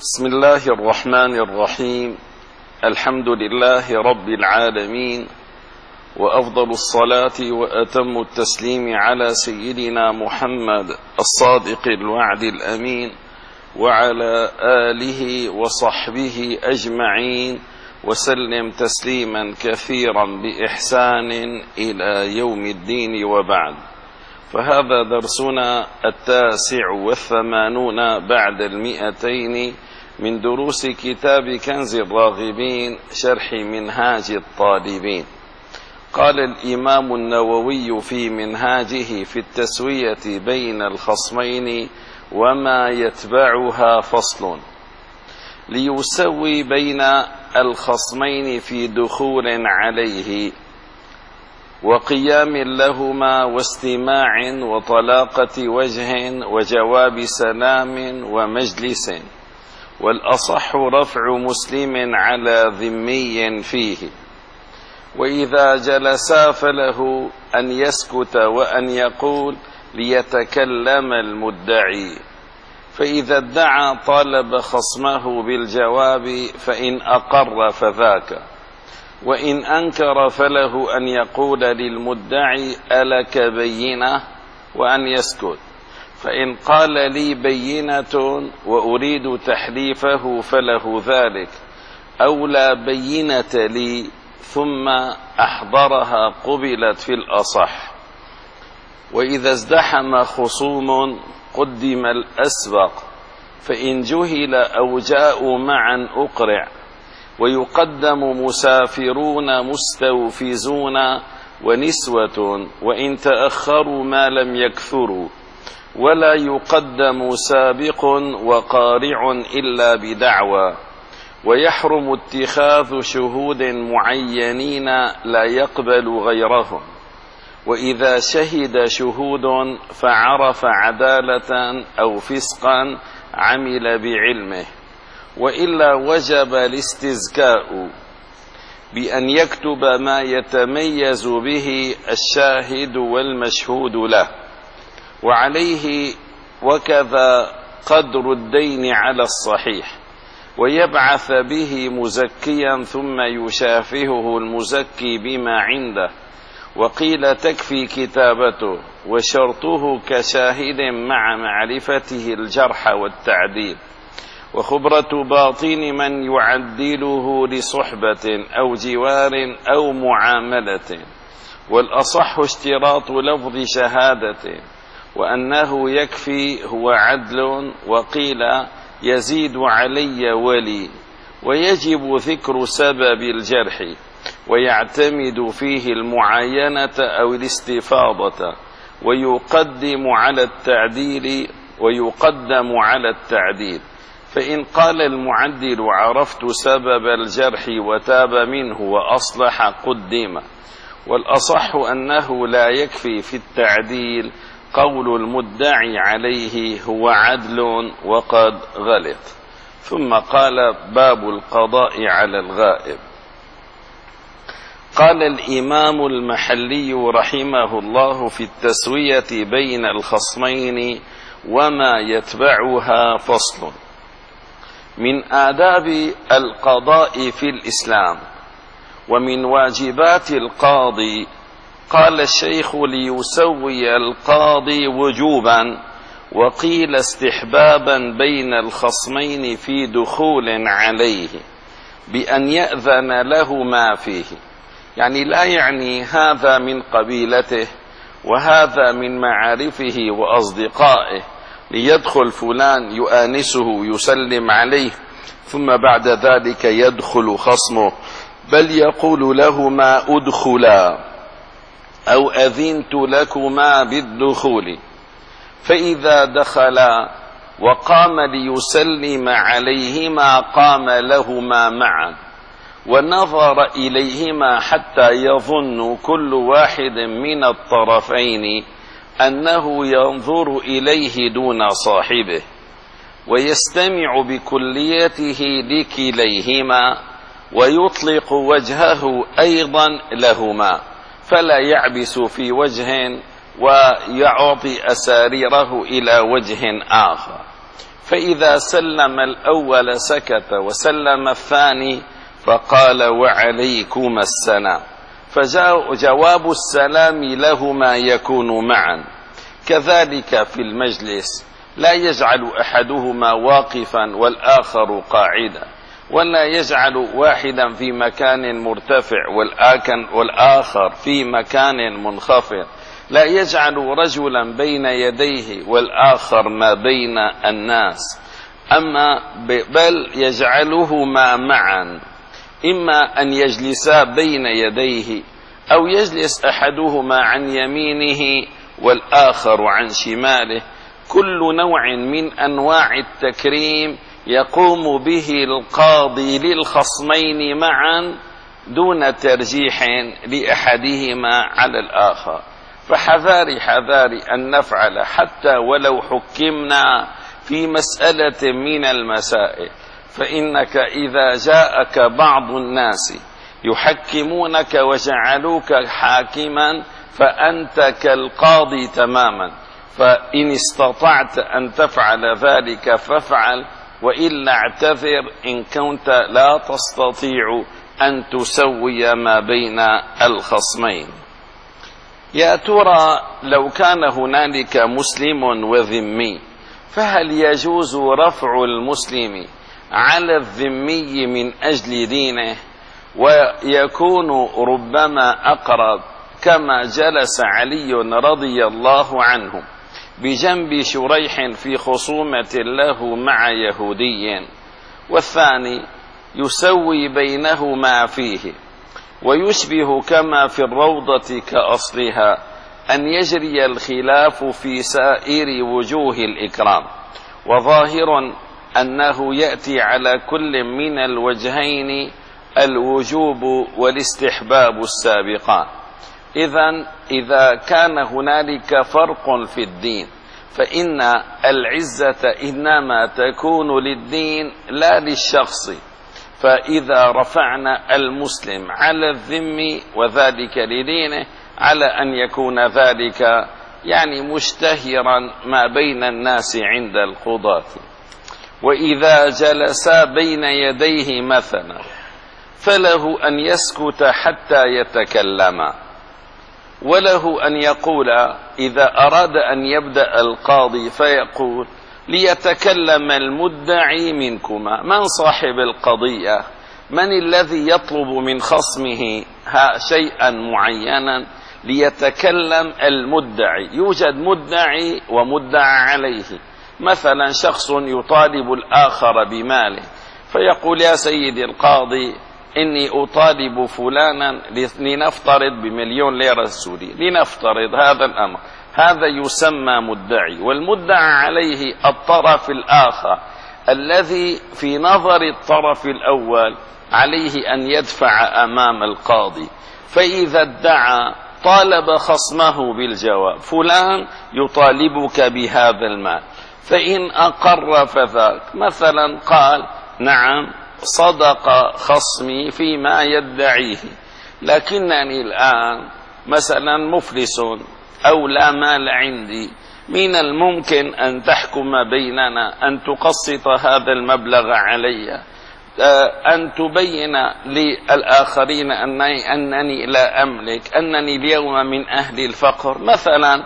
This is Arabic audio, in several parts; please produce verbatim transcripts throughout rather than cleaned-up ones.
بسم الله الرحمن الرحيم. الحمد لله رب العالمين، وأفضل الصلاة وأتم التسليم على سيدنا محمد الصادق الوعد الأمين، وعلى آله وصحبه أجمعين، وسلم تسليما كثيرا بإحسان إلى يوم الدين، وبعد. فهذا درسنا التاسع والثمانون بعد المئتين من دروس كتاب كنز الراغبين شرح منهاج الطالبين. قال الإمام النووي في منهاجه في التسوية بين الخصمين وما يتبعها فصل: ليسوي بين الخصمين في دخول عليه وقيام لهما واستماع وطلاقة وجه وجواب سلام ومجلس، والأصح رفع مسلم على ذمي فيه، وإذا جلسا فله أن يسكت وأن يقول ليتكلم المدعي، فإذا ادعى طالب خصمه بالجواب فإن أقر فذاك، وإن أنكر فله أن يقول للمدعي ألك بينة وأن يسكت، فإن قال لي بينة وأريد تحليفه فله ذلك، أو لا بينة لي ثم أحضرها قبلت في الأصح. وإذا ازدحم خصوم قدم الأسبق، فإن جهل أو جاءوا معا أقرع، ويقدم مسافرون مستوفزون ونسوة وإن تأخروا ما لم يكثروا، ولا يقدم سابق وقارع إلا بدعوى، ويحرم اتخاذ شهود معينين لا يقبل غيرهم، وإذا شهد شهود فعرف عدالة أو فسقا عمل بعلمه، وإلا وجب الاستزكاء بأن يكتب ما يتميز به الشاهد والمشهود له، وعليه وكذا قدر الدين على الصحيح، ويبعث به مزكيا ثم يشافهه المزكي بما عنده، وقيل تكفي كتابته، وشرطه كشاهد مع معرفته الجرح والتعديل، وخبرة باطن من يعدله لصحبة أو جوار أو معاملة، والأصح اشتراط لفظ شهادة، وأنه يكفي هو عدل، وقيل يزيد علي ولي، ويجب ذكر سبب الجرح، ويعتمد فيه المعاينة أو الاستفاضة، ويقدم على التعديل ويقدم على التعديل. فإن قال المعدل عرفت سبب الجرح وتاب منه وأصلح قدم، والأصح أنه لا يكفي في التعديل قول المدعي عليه هو عدل وقد غلط. ثم قال: باب القضاء على الغائب. قال الإمام المحلي رحمه الله في التسوية بين الخصمين وما يتبعها فصل: من آداب القضاء في الإسلام ومن واجبات القاضي. قال الشيخ: ليسوي القاضي وجوبا، وقيل استحبابا بين الخصمين في دخول عليه بأن يأذن له ما فيه، يعني لا يعني هذا من قبيلته وهذا من معارفه وأصدقائه، ليدخل فلان يؤانسه يسلم عليه ثم بعد ذلك يدخل خصمه، بل يقول لهما ادخلا أو أذنت لكما بالدخول، فإذا دخلا وقام ليسلم عليهما قام لهما معا، ونظر إليهما حتى يظن كل واحد من الطرفين أنه ينظر إليه دون صاحبه، ويستمع بكليته لكليهما، ويطلق وجهه أيضا لهما، فلا يعبس في وجه ويعطي أساريره إلى وجه آخر، فإذا سلم الأول سكت، وسلم الثاني فقال وعليكم السلام، فجواب السلام لهما يكون معا. كذلك في المجلس لا يجعل أحدهما واقفا والآخر قاعدا، ولا يجعل واحدا في مكان مرتفع والآخر في مكان منخفض، لا يجعل رجلا بين يديه والآخر ما بين الناس، أما بل يجعلهما معا، إما أن يجلسا بين يديه أو يجلس أحدهما عن يمينه والآخر عن شماله. كل نوع من أنواع التكريم يقوم به القاضي للخصمين معا دون ترجيح لأحدهما على الآخر. فحذاري حذاري أن نفعل حتى ولو حكمنا في مسألة من المسائل، فإنك إذا جاءك بعض الناس يحكمونك وجعلوك حاكما فأنت كالقاضي تماما، فإن استطعت أن تفعل ذلك فافعل، وإلا اعتذر إن كنت لا تستطيع أن تسوي ما بين الخصمين. يا ترى لو كان هنالك مسلم وذمي، فهل يجوز رفع المسلم على الذمي من أجل دينه، ويكون ربما أقرب كما جلس علي رضي الله عنه بجنب شريح في خصومة له مع يهودي، والثاني يسوي بينهما فيه، ويشبه كما في الروضة كأصلها أن يجري الخلاف في سائر وجوه الإكرام، وظاهر أنه يأتي على كل من الوجهين الوجوب والاستحباب السابقان. إذن إذا كان هنالك فرق في الدين فإن العزة إنما تكون للدين لا للشخص، فإذا رفعنا المسلم على الذم وذلك لدينه على أن يكون ذلك يعني مشتهرا ما بين الناس عند القضاة. وإذا جلس بين يديه مثلا فله أن يسكت حتى يتكلم، وله أن يقول إذا أراد أن يبدأ القاضي فيقول ليتكلم المدعي منكما، من صاحب القضية، من الذي يطلب من خصمه شيئا معينا، ليتكلم المدعي. يوجد مدعي ومدعى عليه، مثلا شخص يطالب الآخر بماله فيقول يا سيدي القاضي إني أطالب فلانا لنفترض بمليون ليرة سوري، لنفترض هذا الأمر، هذا يسمى مدعي. والمدعى عليه الطرف الآخر الذي في نظر الطرف الأول عليه أن يدفع أمام القاضي، فإذا ادعى طالب خصمه بالجواب، فلان يطالبك بهذا المال، فإن أقر فذاك، مثلا قال نعم صدق خصمي فيما يدعيه، لكنني الآن مثلا مفلس أو لا مال عندي، من الممكن أن تحكم بيننا أن تقسط هذا المبلغ علي، أن تبين للآخرين أنني, أنني لا أملك، أنني اليوم من أهل الفقر مثلا،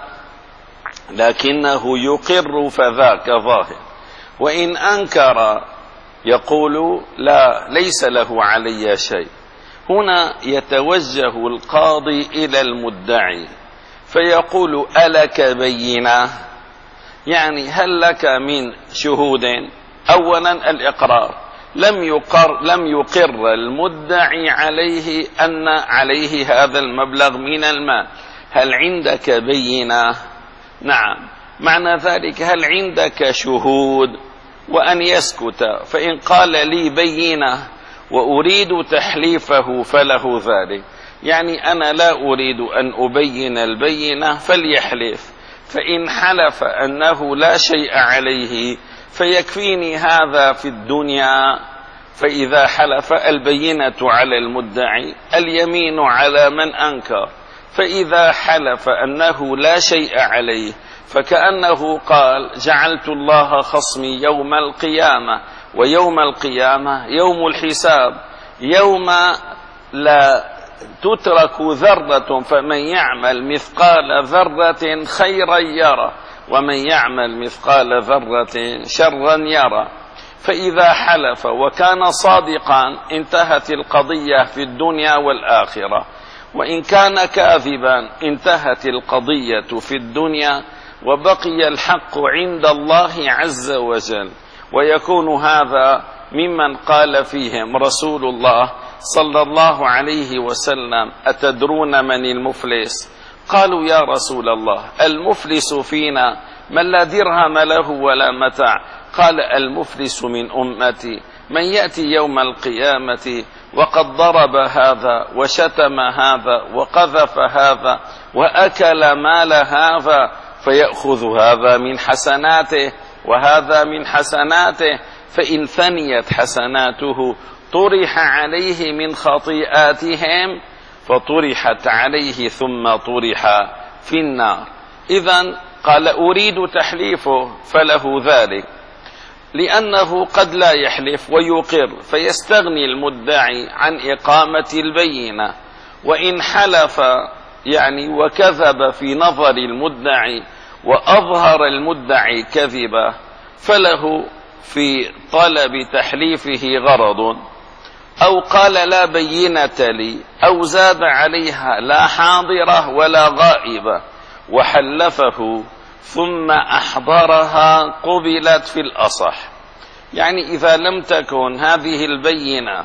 لكنه يقر فذاك ظاهر. وإن أنكر يقول لا ليس له علي شيء. هنا يتوجه القاضي إلى المدعي فيقول ألك بينة، يعني هل لك من شهود؟ أولا الإقرار، لم يقر, لم يقر المدعي عليه أن عليه هذا المبلغ من المال، هل عندك بينة؟ نعم، معنى ذلك هل عندك شهود؟ وأن يسكت، فإن قال لي بينة وأريد تحليفه فله ذلك، يعني أنا لا أريد أن أبين البينة فليحلف، فإن حلف أنه لا شيء عليه فيكفيني هذا في الدنيا. فإذا حلف البينة على المدعي، اليمين على من أنكر، فإذا حلف أنه لا شيء عليه فكأنه قال جعلت الله خصمي يوم القيامة، ويوم القيامة يوم الحساب، يوم لا تترك ذرة، فمن يعمل مثقال ذرة خيرا يرى، ومن يعمل مثقال ذرة شرا يرى. فإذا حلف وكان صادقا انتهت القضية في الدنيا والآخرة، وإن كان كاذبا انتهت القضية في الدنيا وبقي الحق عند الله عز وجل. ويكون هذا ممن قال فيهم رسول الله صلى الله عليه وسلم: أتدرون من المفلس؟ قالوا: يا رسول الله، المفلس فينا من لا درهم له ولا متاع. قال: المفلس من أمتي من يأتي يوم القيامة وقد ضرب هذا وشتم هذا وقذف هذا وأكل مال هذا، فيأخذ هذا من حسناته وهذا من حسناته، فإن فنيت حسناته طرح عليه من خطيئاتهم فطرحت عليه ثم طرح في النار. إذن قال: أريد تحليفه، فله ذلك، لأنه قد لا يحلف ويقر فيستغني المدعي عن إقامة البينة، وإن حلف يعني وكذب في نظر المدعي وأظهر المدعي كذبه فله في طلب تحليفه غرض، أو قال لا بينة لي، أو زاد عليها لا حاضرة ولا غائبة وحلفه ثم أحضرها قبلت في الأصح. يعني إذا لم تكن هذه البينة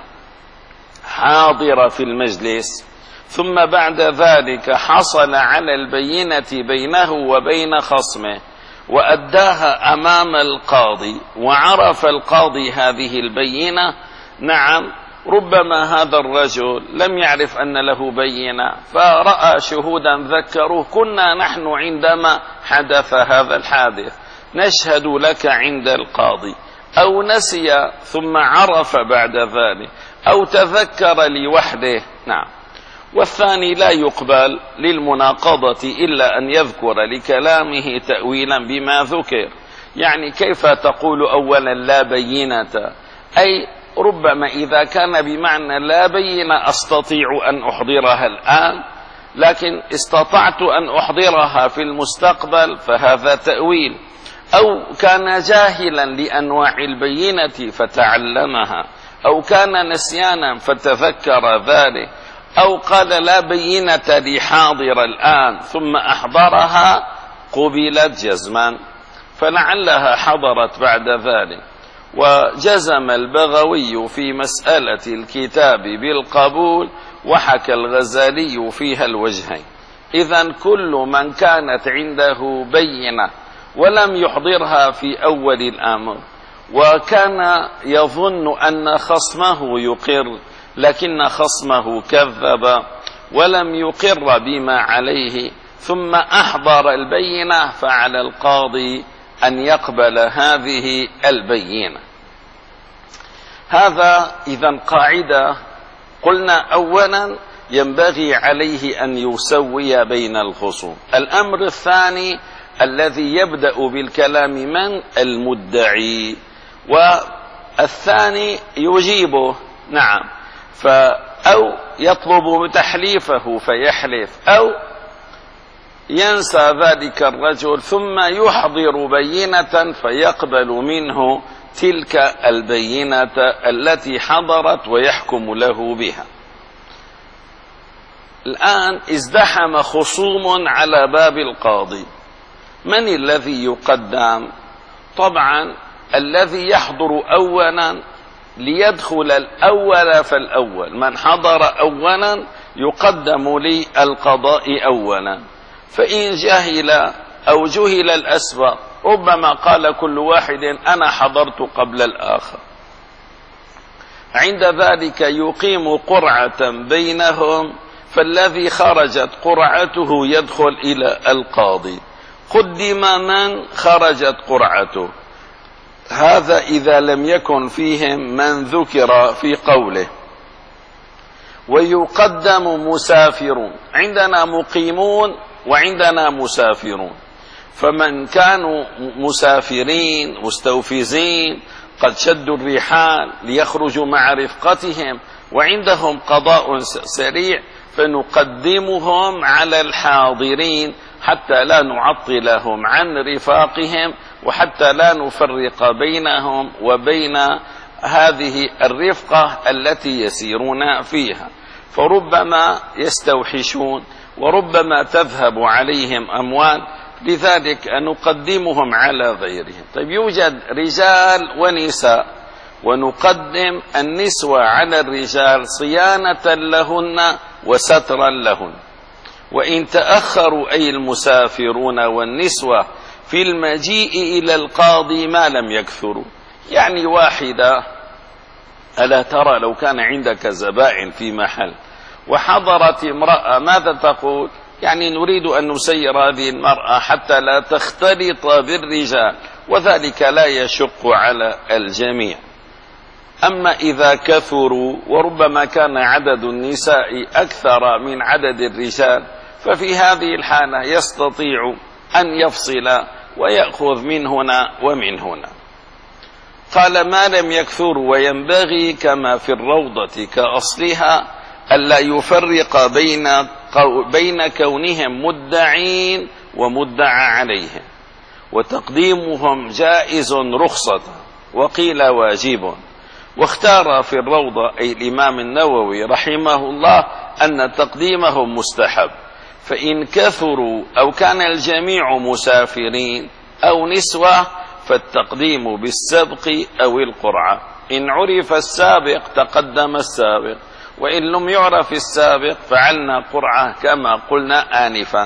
حاضرة في المجلس ثم بعد ذلك حصل على البينة بينه وبين خصمه وأداها أمام القاضي وعرف القاضي هذه البينة، نعم ربما هذا الرجل لم يعرف أن له بينة فرأى شهودا ذكروه: كنا نحن عندما حدث هذا الحادث نشهد لك عند القاضي، أو نسي ثم عرف بعد ذلك، أو تذكر لوحده. نعم. والثاني لا يقبل للمناقضة إلا أن يذكر لكلامه تأويلا بما ذكر. يعني كيف تقول أولا لا بينة؟ أي ربما إذا كان بمعنى لا بينة أستطيع أن أحضرها الآن، لكن استطعت أن أحضرها في المستقبل فهذا تأويل. أو كان جاهلا لأنواع البينة فتعلمها، أو كان نسيانا فتذكر ذلك، أو قال لا بينة لي حاضر الآن ثم أحضرها قبلت جزما، فلعلها حضرت بعد ذلك. وجزم البغوي في مسألة الكتاب بالقبول، وحكى الغزالي فيها الوجهين. إذن كل من كانت عنده بينة ولم يحضرها في أول الأمر وكان يظن أن خصمه يقر لكن خصمه كذب ولم يقر بما عليه ثم أحضر البينة، فعلى القاضي أن يقبل هذه البينة. هذا إذن قاعدة. قلنا أولا ينبغي عليه أن يسوي بين الخصوم. الأمر الثاني الذي يبدأ بالكلام من المدعي، والثاني يجيبه، نعم، أو يطلب تحليفه فيحلف، أو ينسى ذلك الرجل ثم يحضر بينة فيقبل منه تلك البينة التي حضرت ويحكم له بها. الآن ازدحم خصوم على باب القاضي، من الذي يقدم؟ طبعا الذي يحضر أولا ليدخل الأول فالأول، من حضر أولا يقدم لي القضاء أولا، فإن جهل أو جهل الأسبق ربما قال كل واحد أنا حضرت قبل الآخر، عند ذلك يقيم قرعة بينهم، فالذي خرجت قرعته يدخل إلى القاضي. قدم من خرجت قرعته، هذا إذا لم يكن فيهم من ذكر في قوله. ويقدم مسافرون، عندنا مقيمون وعندنا مسافرون، فمن كانوا مسافرين مستوفزين قد شدوا الرحال ليخرجوا مع رفقتهم وعندهم قضاء سريع فنقدمهم على الحاضرين حتى لا نعطلهم عن رفاقهم وحتى لا نفرق بينهم وبين هذه الرفقة التي يسيرون فيها، فربما يستوحشون وربما تذهب عليهم أموال، لذلك نقدمهم على غيرهم. طيب يوجد رجال ونساء، ونقدم النسوة على الرجال صيانة لهن وسترا لهن. وإن تأخروا أي المسافرون والنسوة في المجيء إلى القاضي ما لم يكثروا، يعني واحدة، ألا ترى لو كان عندك زبائن في محل وحضرت امرأة ماذا تقول؟ يعني نريد أن نسير هذه المرأة حتى لا تختلط بالرجال، وذلك لا يشق على الجميع. أما إذا كثروا وربما كان عدد النساء أكثر من عدد الرجال، ففي هذه الحالة يستطيع أن يفصل ويأخذ من هنا ومن هنا. قال ما لم يكثروا، وينبغي كما في الروضة كأصلها ألا يفرق بين بين كونهم مدعين ومدعى عليهم، وتقديمهم جائز رخصة وقيل واجب. واختار في الروضة أي الإمام النووي رحمه الله أن تقديمهم مستحب، فإن كثروا أو كان الجميع مسافرين أو نسوة فالتقديم بالسبق أو القرعة. إن عرف السابق تقدم السابق، وإن لم يعرف السابق فعلنا قرعة كما قلنا آنفا.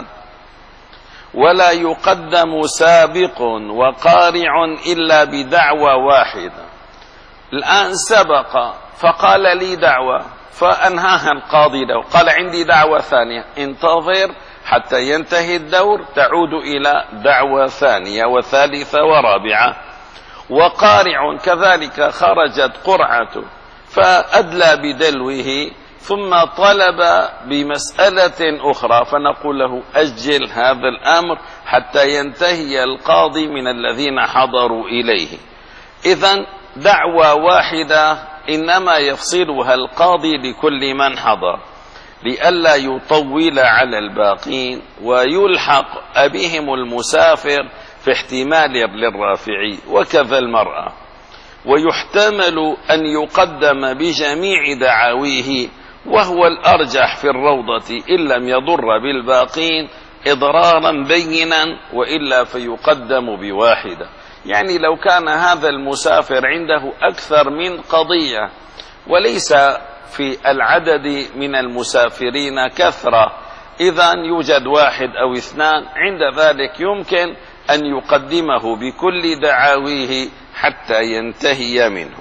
ولا يقدم سابق وقارع إلا بدعوى واحدة. الآن سبق فقال لي دعوة فأنهاها القاضي له، قال عندي دعوة ثانية، انتظر حتى ينتهي الدور تعود إلى دعوة ثانية وثالثة ورابعة. وقارع كذلك خرجت قرعته فأدلى بدلوه ثم طلب بمسألة أخرى، فنقول له أجل هذا الأمر حتى ينتهي القاضي من الذين حضروا إليه. إذن دعوة واحدة إنما يفصلها القاضي لكل من حضر لئلا يطول على الباقين ويلحق بهم المسافر في احتمال للرافعي، وكذا المرأة. ويحتمل أن يقدم بجميع دعاويه، وهو الأرجح في الروضة إن لم يضر بالباقين إضرارا بينا، وإلا فيقدم بواحدة. يعني لو كان هذا المسافر عنده أكثر من قضية وليس في العدد من المسافرين كثرة، إذن يوجد واحد أو اثنان، عند ذلك يمكن أن يقدمه بكل دعاويه حتى ينتهي منه.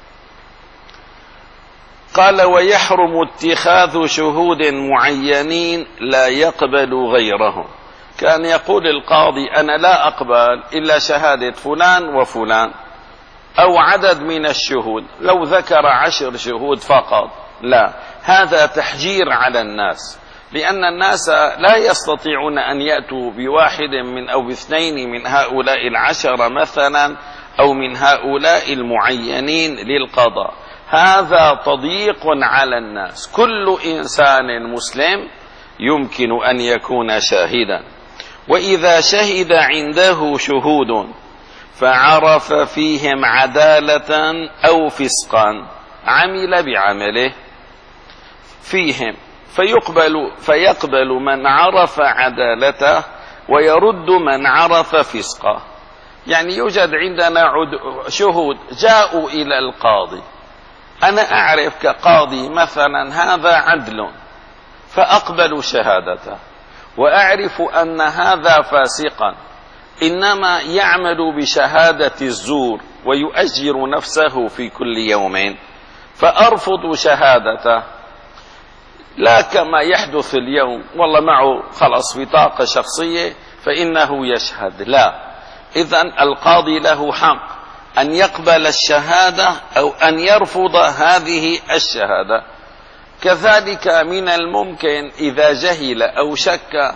قال ويحرم اتخاذ شهود معينين لا يقبل غيرهم. كان يقول القاضي أنا لا أقبل إلا شهادة فلان وفلان أو عدد من الشهود، لو ذكر عشر شهود فقط لا، هذا تحجير على الناس، لأن الناس لا يستطيعون أن يأتوا بواحد من أو اثنين من هؤلاء العشرة مثلا أو من هؤلاء المعينين للقضاء. هذا تضييق على الناس. كل إنسان مسلم يمكن أن يكون شاهدا، وإذا شهد عنده شهود فعرف فيهم عدالة أو فسقا عمل بعمله فيهم فيقبل, فيقبل من عرف عدالته ويرد من عرف فسقه. يعني يوجد عندنا شهود جاءوا إلى القاضي، أنا أعرف كقاضي مثلا هذا عدل فأقبل شهادته، وأعرف أن هذا فاسقا إنما يعمل بشهادة الزور ويؤجر نفسه في كل يوم، فأرفض شهادته. لا كما يحدث اليوم والله معه خلاص بطاقة شخصية فإنه يشهد، لا. إذن القاضي له حق أن يقبل الشهادة أو أن يرفض هذه الشهادة. كذلك من الممكن إذا جهل أو شك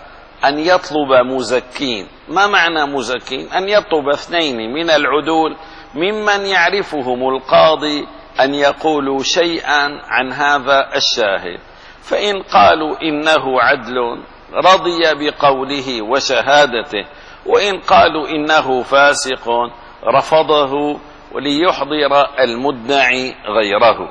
أن يطلب مزكين. ما معنى مزكين؟ أن يطلب اثنين من العدول ممن يعرفهم القاضي أن يقولوا شيئا عن هذا الشاهد، فإن قالوا إنه عدل رضي بقوله وشهادته، وإن قالوا إنه فاسق رفضه وليحضر المدعي غيره،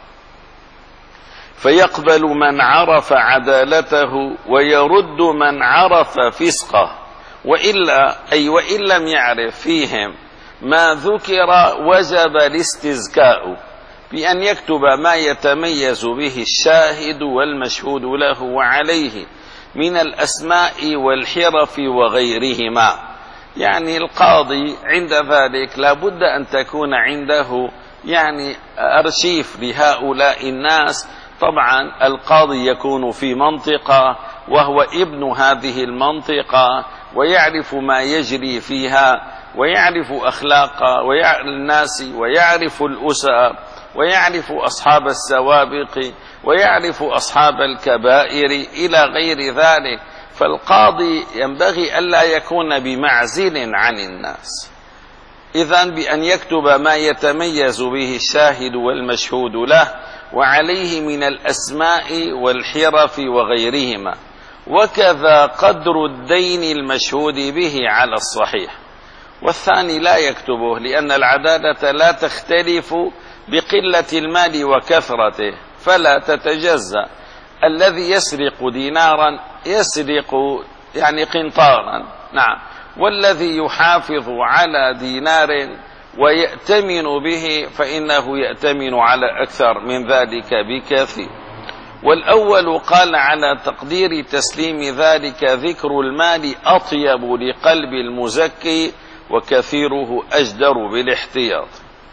فيقبل من عرف عدالته ويرد من عرف فسقه، وإلا أي وإن لم يعرف فيهم ما ذكر وجب الاستزكاء بأن يكتب ما يتميز به الشاهد والمشهود له وعليه من الأسماء والحرف وغيرهما. يعني القاضي عند ذلك لا بد أن تكون عنده يعني أرشيف لهؤلاء الناس. طبعا القاضي يكون في منطقة وهو ابن هذه المنطقة ويعرف ما يجري فيها ويعرف أخلاق الناس ويعرف الأسر ويعرف أصحاب السوابق ويعرف أصحاب الكبائر إلى غير ذلك. فالقاضي ينبغي ألا يكون بمعزل عن الناس، إذن بأن يكتب ما يتميز به الشاهد والمشهود له وعليه من الأسماء والحرف وغيرهما، وكذا قدر الدين المشهود به على الصحيح. والثاني لا يكتبه، لأن العدالة لا تختلف بقلة المال وكثرته، فلا تتجزأ. الذي يسرق دينارا يسرق يعني قنطارا، نعم، والذي يحافظ على دينار ويأتمن به فإنه يأتمن على أكثر من ذلك بكثير. والأول قال على تقدير تسليم ذلك ذكر المال أطيب لقلب المزكي وكثيره أجدر بالاحتياط.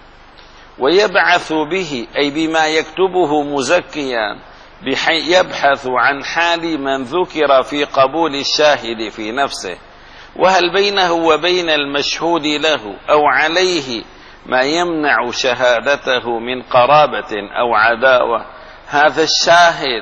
ويبعث به أي بما يكتبه مزكيا بحي يبحث عن حال من ذكر في قبول الشاهد في نفسه، وهل بينه وبين المشهود له أو عليه ما يمنع شهادته من قرابة أو عداوة. هذا الشاهد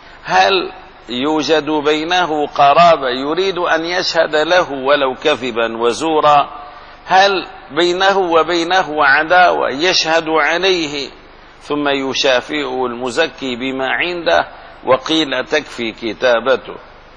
هل يوجد بينه قرابة يريد أن يشهد له ولو كذبا وزورا؟ هل بينه وبينه عداوة يشهد عليه ثم يشافئه المزكي بما عنده؟ وقيل تكفي كتابته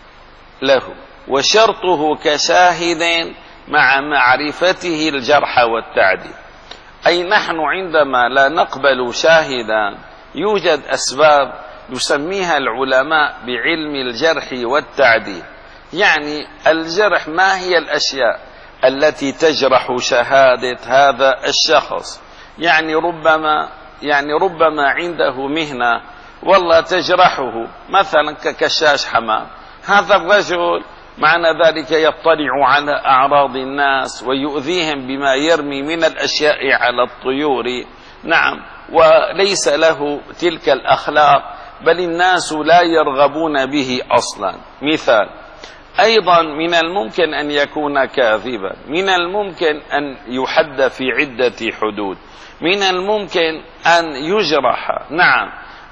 له، وشرطه كشاهد مع معرفته الجرح والتعديل. أي نحن عندما لا نقبل شاهدا يوجد أسباب يسميها العلماء بعلم الجرح والتعديل. يعني الجرح ما هي الأشياء التي تجرح شهادة هذا الشخص؟ يعني ربما يعني ربما عنده مهنة والله تجرحه، مثلا ككشاش حمام. هذا الرجل معنى ذلك يطلع على أعراض الناس ويؤذيهم بما يرمي من الأشياء على الطيور، نعم، وليس له تلك الأخلاق، بل الناس لا يرغبون به أصلا. مثال، أيضا من الممكن أن يكون كاذبا، من الممكن أن يحد في عدة حدود، من الممكن أن يجرح، نعم.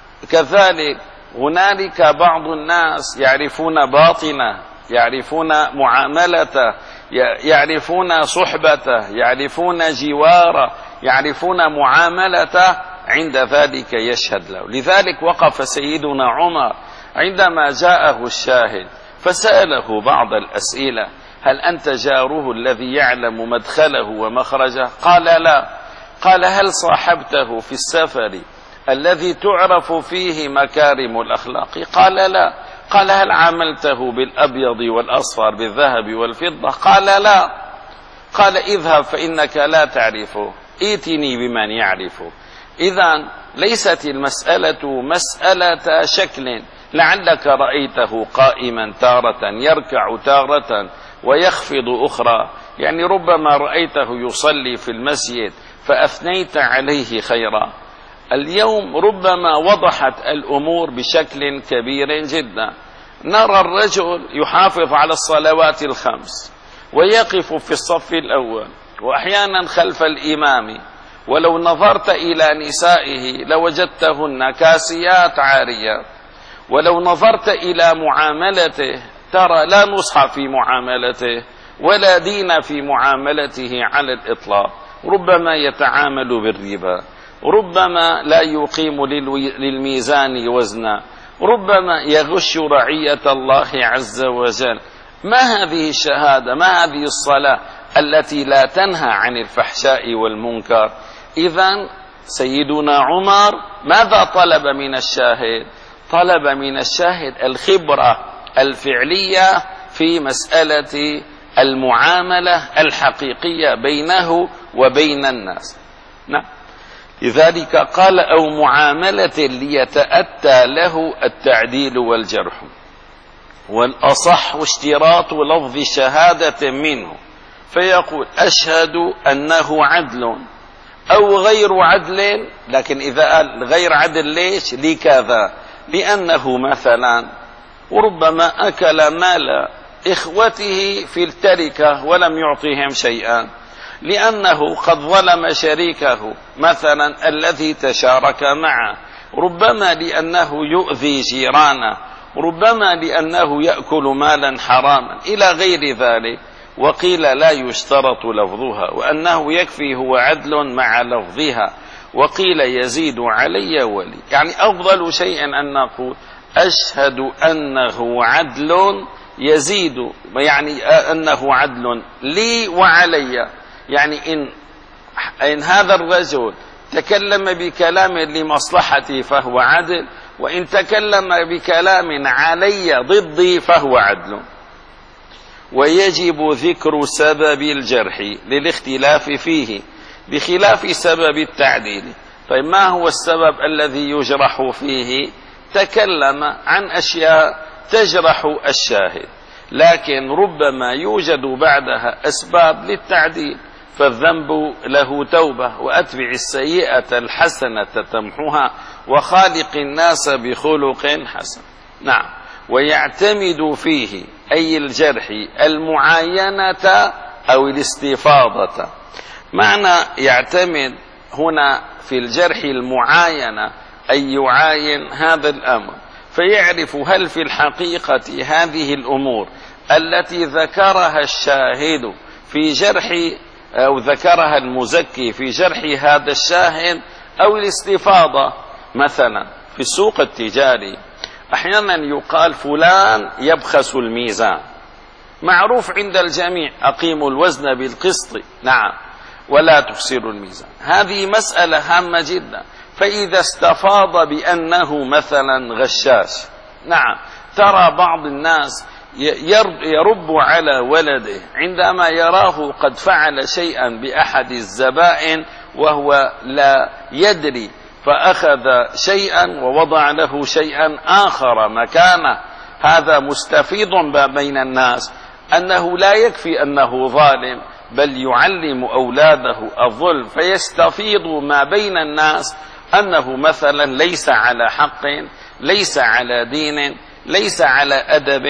كذلك هنالك بعض الناس يعرفون باطنه، يعرفون معاملته، يعرفون صحبته، يعرفون جواره، يعرفون معاملته، عند ذلك يشهد له. لذلك وقف سيدنا عمر عندما جاءه الشاهد فسأله بعض الأسئلة: هل أنت جاره الذي يعلم مدخله ومخرجه؟ قال لا. قال: هل صاحبته في السفر الذي تعرف فيه مكارم الأخلاق؟ قال لا. قال: هل عاملته بالأبيض والأصفر بالذهب والفضة؟ قال لا. قال: اذهب فإنك لا تعرفه، ائتني بمن يعرفه. إذن ليست المسألة مسألة شكل، لعلك رأيته قائما تارة، يركع تارة ويخفض أخرى، يعني ربما رأيته يصلي في المسجد فأثنيت عليه خيرا. اليوم ربما وضحت الأمور بشكل كبير جدا. نرى الرجل يحافظ على الصلوات الخمس ويقف في الصف الأول وأحيانا خلف الإمام، ولو نظرت إلى نسائه لوجدتهن كاسيات عاريات، ولو نظرت إلى معاملته ترى لا نصح في معاملته ولا دين في معاملته على الإطلاق، ربما يتعامل بالربا، ربما لا يقيم للميزان وزنا، ربما يغش رعية الله عز وجل. ما هذه الشهادة؟ ما هذه الصلاة التي لا تنهى عن الفحشاء والمنكر؟ إذن سيدنا عمر ماذا طلب من الشاهد؟ طلب من الشاهد الخبرة الفعلية في مسألة المعاملة الحقيقية بينه وبين الناس. نعم. لذلك قال أو معاملة ليتأتى له التعديل والجرح، والأصح اشتراط لفظ شهادة منه، فيقول أشهد أنه عدل أو غير عدل، لكن إذا قال غير عدل ليش؟ لكذا، لأنه مثلا وربما أكل مال إخوته في التركة ولم يعطيهم شيئا، لأنه قد ظلم شريكه مثلا الذي تشارك معه، ربما لأنه يؤذي جيرانه، ربما لأنه يأكل مالا حراما إلى غير ذلك. وقيل لا يشترط لفظها، وأنه يكفي هو عدل مع لفظها، وقيل يزيد علي ولي. يعني أفضل شيء أن نقول أشهد أنه عدل يزيد، يعني أنه عدل لي وعلي. يعني إن, إن هذا الرجل تكلم بكلام لمصلحتي فهو عدل، وإن تكلم بكلام علي ضدي فهو عدل. ويجب ذكر سبب الجرح للاختلاف فيه بخلاف سبب التعديل. طيب ما هو السبب الذي يجرح فيه؟ تكلم عن أشياء تجرح الشاهد، لكن ربما يوجد بعدها أسباب للتعديل، فالذنب له توبة، وأتبع السيئة الحسنة تمحها، وخالق الناس بخلق حسن. نعم. ويعتمد فيه أي الجرح المعاينة أو الاستفاضة. معنى يعتمد هنا في الجرح المعاينة أي يعاين هذا الأمر، فيعرف هل في الحقيقة هذه الأمور التي ذكرها الشاهد في جرح أو ذكرها المزكي في جرح هذا الشاهد أو الاستفاضة. مثلا في السوق التجاري أحيانا يقال فلان يبخس الميزان، معروف عند الجميع أقيموا الوزن بالقسط، نعم، ولا تخسروا الميزان. هذه مسألة هامة جدا. فإذا استفاض بأنه مثلا غشاش، نعم، ترى بعض الناس يرب على ولده عندما يراه قد فعل شيئا بأحد الزبائن وهو لا يدري، فأخذ شيئا ووضع له شيئا آخر مكانه. هذا مستفيض بين الناس أنه لا يكفي أنه ظالم، بل يعلم أولاده الظلم، فيستفيض ما بين الناس أنه مثلا ليس على حق، ليس على دين، ليس على أدب،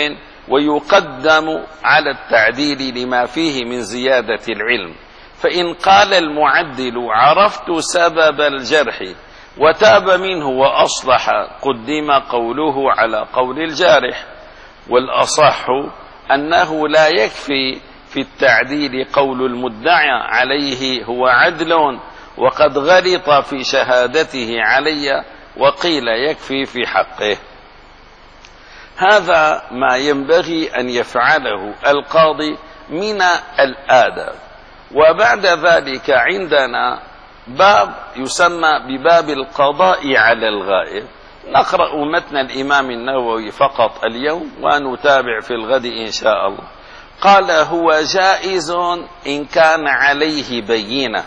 ويقدم على التعديل لما فيه من زيادة العلم. فإن قال المعدل عرفت سبب الجرح وتاب منه وأصلح، قدم قوله على قول الجارح. والأصح أنه لا يكفي في التعديل قول المدعى عليه هو عدل وقد غلط في شهادته علي، وقيل يكفي في حقه. هذا ما ينبغي أن يفعله القاضي من الآداب. وبعد ذلك عندنا باب يسمى بباب القضاء على الغائب. نقرأ متن الإمام النووي فقط اليوم ونتابع في الغد إن شاء الله. قال هو جائز إن كان عليه بينة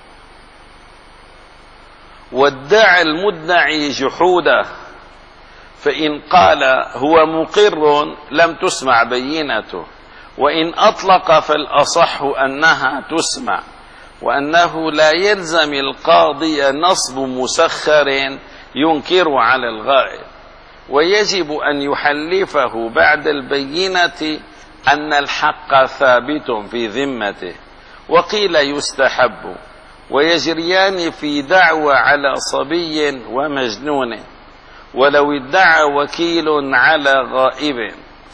وادعى المدعي جحوده، فإن قال هو مقر لم تسمع بينته، وإن أطلق فالأصح أنها تسمع، وأنه لا يلزم القاضي نصب مسخر ينكر على الغائب، ويجب أن يحلفه بعد البينة أن الحق ثابت في ذمته. وقيل يستحب، ويجريان في دعوى على صبي ومجنون، ولو ادعى وكيل على غائب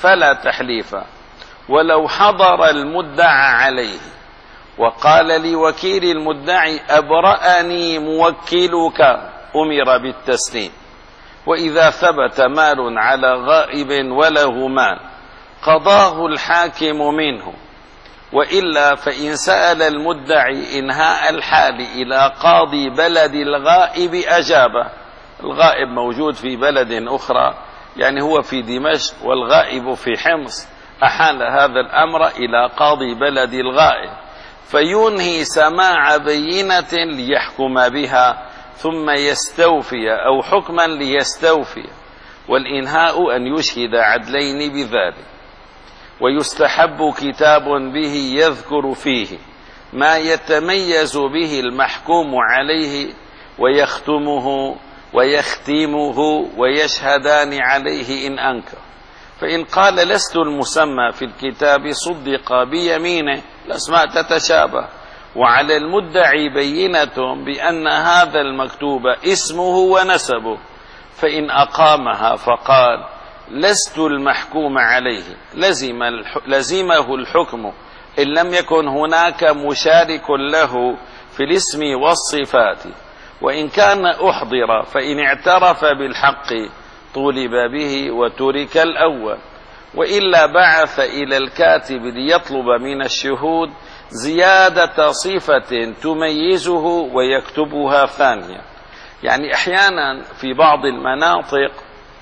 فلا تحليف. ولو حضر المدعى عليه وقال لوكيل المدعي أبرأني موكلك أمر بالتسليم. وإذا ثبت مال على غائب وله مال قضاه الحاكم منه، وإلا فإن سأل المدعي إنهاء الحال إلى قاضي بلد الغائب أجابه. الغائب موجود في بلد أخرى، يعني هو في دمشق والغائب في حمص، أحال هذا الأمر إلى قاضي بلد الغائب فينهي سماع بينة ليحكم بها ثم يستوفي، أو حكما ليستوفي، والإنهاء أن يشهد عدلين بذلك. ويستحب كتاب به يذكر فيه ما يتميز به المحكوم عليه ويختمه ويختمه ويشهدان عليه إن أنكر. فإن قال لست المسمى في الكتاب صدق بيمينه، الأسماء تتشابه، وعلى المدعي بينة بأن هذا المكتوب اسمه ونسبه، فإن أقامها فقال لست المحكوم عليه لزم لزمه الحكم إن لم يكن هناك مشارك له في الاسم والصفات. وإن كان أحضر فإن اعترف بالحق طولب به وترك الأول، وإلا بعث إلى الكاتب ليطلب من الشهود زيادة صفة تميزه ويكتبها ثانية. يعني أحيانا في بعض المناطق،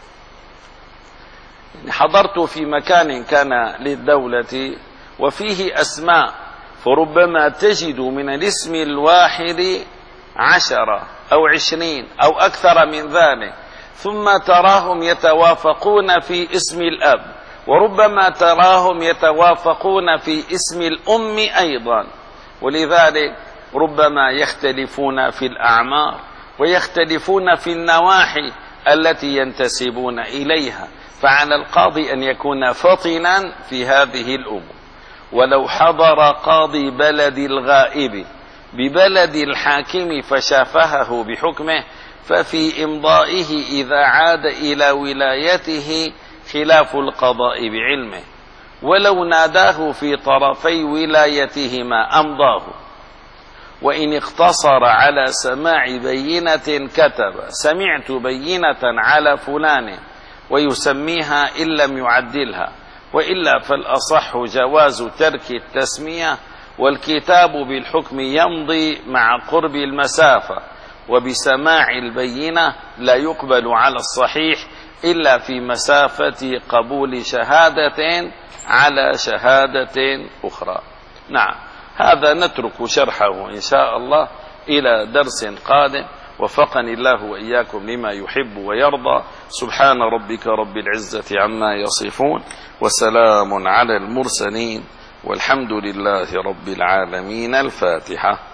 حضرت في مكان كان للدولة وفيه أسماء، فربما تجد من الاسم الواحد عشرة أو عشرين أو أكثر من ذلك، ثم تراهم يتوافقون في اسم الأب، وربما تراهم يتوافقون في اسم الأم أيضا، ولذلك ربما يختلفون في الأعمار ويختلفون في النواحي التي ينتسبون إليها. فعلى القاضي أن يكون فطنا في هذه الأمور. ولو حضر قاضي بلد الغائب ببلد الحاكم فشافهه بحكمه ففي إمضائه إذا عاد إلى ولايته خلاف القضاء بعلمه، ولو ناداه في طرفي ولايتهما أمضاه. وإن اقتصر على سماع بينة كتب سمعت بينة على فلان ويسميها إن لم يعدلها، وإلا فالأصح جواز ترك التسمية، والكتاب بالحكم يمضي مع قرب المسافة، وبسماع البينة لا يقبل على الصحيح إلا في مسافة قبول شهادة على شهادة أخرى. نعم، هذا نترك شرحه إن شاء الله إلى درس قادم، وفقني الله وإياكم لما يحب ويرضى. سبحان ربك رب العزة عما يصفون، وسلام على المرسلين، والحمد لله رب العالمين. الفاتحة.